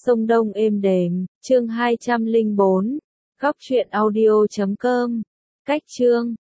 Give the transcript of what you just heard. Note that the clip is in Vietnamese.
sông Đông êm đềm, chương 204, góc truyện audio.com, cách chương.